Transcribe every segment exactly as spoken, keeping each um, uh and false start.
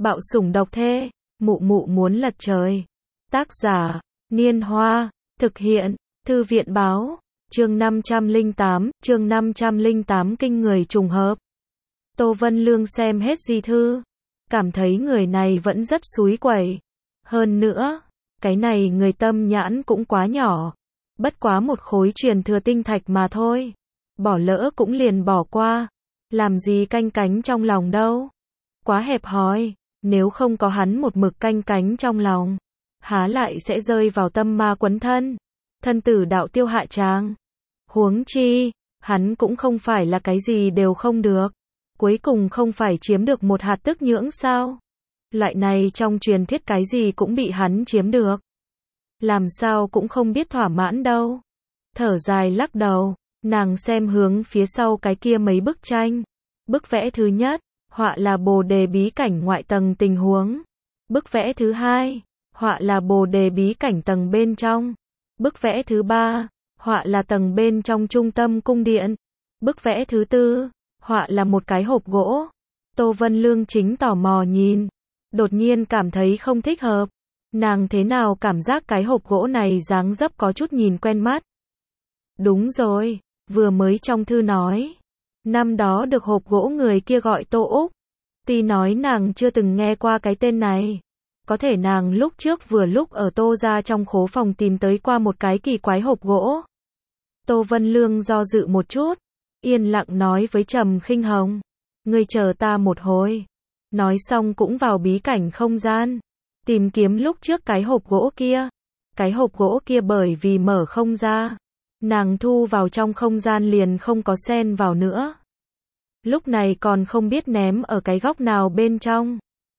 Bạo sủng độc thê, mụ mụ muốn lật trời. Tác giả, Niên Hoa, thực hiện, Thư viện báo, chương năm trăm lẻ tám, chương năm trăm lẻ tám kinh người trùng hợp. Tô Vân Lương xem hết di thư, cảm thấy người này vẫn rất xúi quẩy. Hơn nữa, cái này người tâm nhãn cũng quá nhỏ. Bất quá một khối truyền thừa tinh thạch mà thôi. Bỏ lỡ cũng liền bỏ qua. Làm gì canh cánh trong lòng đâu. Quá hẹp hòi, nếu không có hắn một mực canh cánh trong lòng, há lại sẽ rơi vào tâm ma quấn thân. Thân tử đạo tiêu hạ tràng. Huống chi, hắn cũng không phải là cái gì đều không được. Cuối cùng không phải chiếm được một hạt tức nhưỡng sao? Loại này trong truyền thuyết cái gì cũng bị hắn chiếm được. Làm sao cũng không biết thỏa mãn đâu. Thở dài lắc đầu, nàng xem hướng phía sau cái kia mấy bức tranh. Bức vẽ thứ nhất, họa là Bồ Đề bí cảnh ngoại tầng tình huống. Bức vẽ thứ hai, họa là Bồ Đề bí cảnh tầng bên trong. Bức vẽ thứ ba, họa là tầng bên trong trung tâm cung điện. Bức vẽ thứ tư, họa là một cái hộp gỗ. Tô Vân Lương chính tò mò nhìn, đột nhiên cảm thấy không thích hợp. Nàng thế nào cảm giác cái hộp gỗ này dáng dấp có chút nhìn quen mắt. Đúng rồi, vừa mới trong thư nói, năm đó được hộp gỗ người kia gọi Tô Úc. Tuy nói nàng chưa từng nghe qua cái tên này, có thể nàng lúc trước vừa lúc ở Tô gia trong khố phòng tìm tới qua một cái kỳ quái hộp gỗ. Tô Vân Lương do dự một chút, yên lặng nói với Trầm Khinh Hồng, ngươi chờ ta một hồi. Nói xong cũng vào bí cảnh không gian, tìm kiếm lúc trước cái hộp gỗ kia. Cái hộp gỗ kia bởi vì mở không ra, nàng thu vào trong không gian liền không có xen vào nữa. Lúc này còn không biết ném ở cái góc nào bên trong.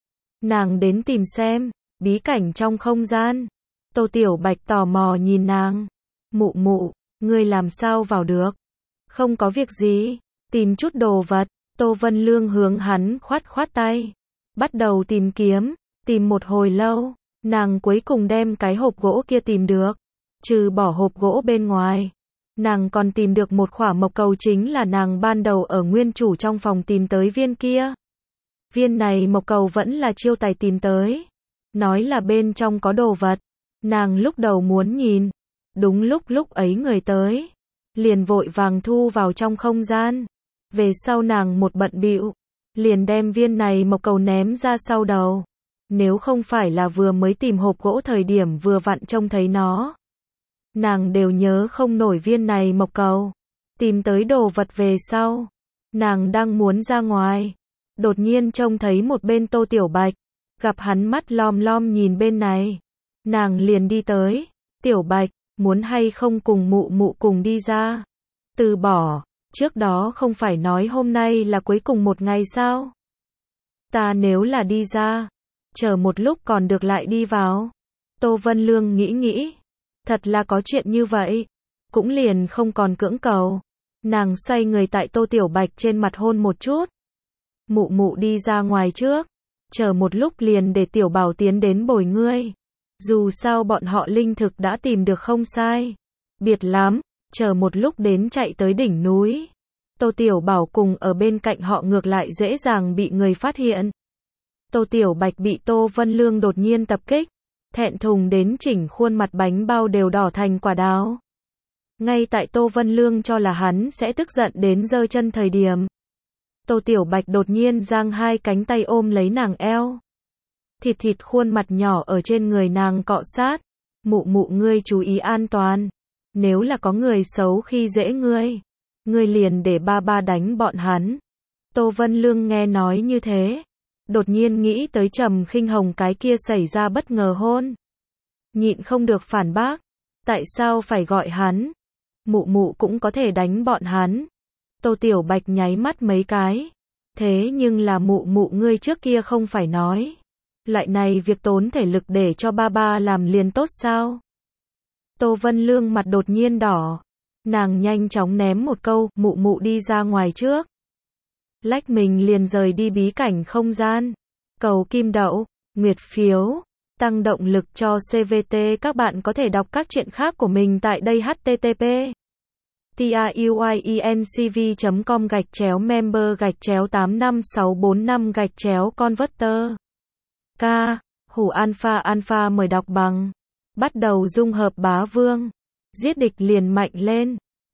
Nàng đến tìm xem, bí cảnh trong không gian. Tô Tiểu Bạch tò mò nhìn nàng. Mụ mụ, ngươi làm sao vào được? Không có việc gì, tìm chút đồ vật. Tô Vân Lương hướng hắn khoát khoát tay. Bắt đầu tìm kiếm, tìm một hồi lâu, nàng cuối cùng đem cái hộp gỗ kia tìm được. Trừ bỏ hộp gỗ bên ngoài, nàng còn tìm được một khỏa mộc cầu, chính là nàng ban đầu ở nguyên chủ trong phòng tìm tới viên kia. Viên này mộc cầu vẫn là Chiêu Tài tìm tới, nói là bên trong có đồ vật. Nàng lúc đầu muốn nhìn, đúng lúc lúc ấy người tới, liền vội vàng thu vào trong không gian. Về sau nàng một bận bịu, liền đem viên này mộc cầu ném ra sau đầu. Nếu không phải là vừa mới tìm hộp gỗ thời điểm vừa vặn trông thấy nó, nàng đều nhớ không nổi viên này mộc cầu. Tìm tới đồ vật về sau, nàng đang muốn ra ngoài, đột nhiên trông thấy một bên Tô Tiểu Bạch, gặp hắn mắt lom lom nhìn bên này, nàng liền đi tới. Tiểu Bạch, muốn hay không cùng mụ mụ cùng đi ra? Từ bỏ, trước đó không phải nói hôm nay là cuối cùng một ngày sao? Ta nếu là đi ra, chờ một lúc còn được lại đi vào. Tô Vân Lương nghĩ nghĩ, thật là có chuyện như vậy, cũng liền không còn cưỡng cầu. Nàng xoay người tại Tô Tiểu Bạch trên mặt hôn một chút. Mụ mụ đi ra ngoài trước, chờ một lúc liền để Tiểu Bảo tiến đến bồi ngươi. Dù sao bọn họ linh thực đã tìm được không sai biệt lắm, chờ một lúc đến chạy tới đỉnh núi. Tô Tiểu Bảo cùng ở bên cạnh họ ngược lại dễ dàng bị người phát hiện. Tô Tiểu Bạch bị Tô Vân Lương đột nhiên tập kích, thẹn thùng đến chỉnh khuôn mặt bánh bao đều đỏ thành quả đào. Ngay tại Tô Vân Lương cho là hắn sẽ tức giận đến giơ chân thời điểm, Tô Tiểu Bạch đột nhiên giang hai cánh tay ôm lấy nàng eo. Thịt thịt khuôn mặt nhỏ ở trên người nàng cọ sát. Mụ mụ ngươi chú ý an toàn. Nếu là có người xấu khi dễ ngươi, ngươi liền để ba ba đánh bọn hắn. Tô Vân Lương nghe nói như thế, đột nhiên nghĩ tới Trầm Khinh Hồng cái kia xảy ra bất ngờ hôn. Nhịn không được phản bác. Tại sao phải gọi hắn? Mụ mụ cũng có thể đánh bọn hắn. Tô Tiểu Bạch nháy mắt mấy cái. Thế nhưng là mụ mụ ngươi trước kia không phải nói, loại này việc tốn thể lực để cho ba ba làm liền tốt sao? Tô Vân Lương mặt đột nhiên đỏ. Nàng nhanh chóng ném một câu, mụ mụ đi ra ngoài trước. Lách mình liền rời đi bí cảnh không gian. Cầu kim đậu, nguyệt phiếu, tăng động lực cho xê vê tê. Các bạn có thể đọc các chuyện khác của mình tại đây h t t p truyencv chấm com gạch chéo member gạch chéo tám năm sáu bốn năm gạch chéo converter Ca, hủ alpha alpha mời đọc bằng. Bắt đầu dung hợp bá vương. Giết địch liền mạnh lên.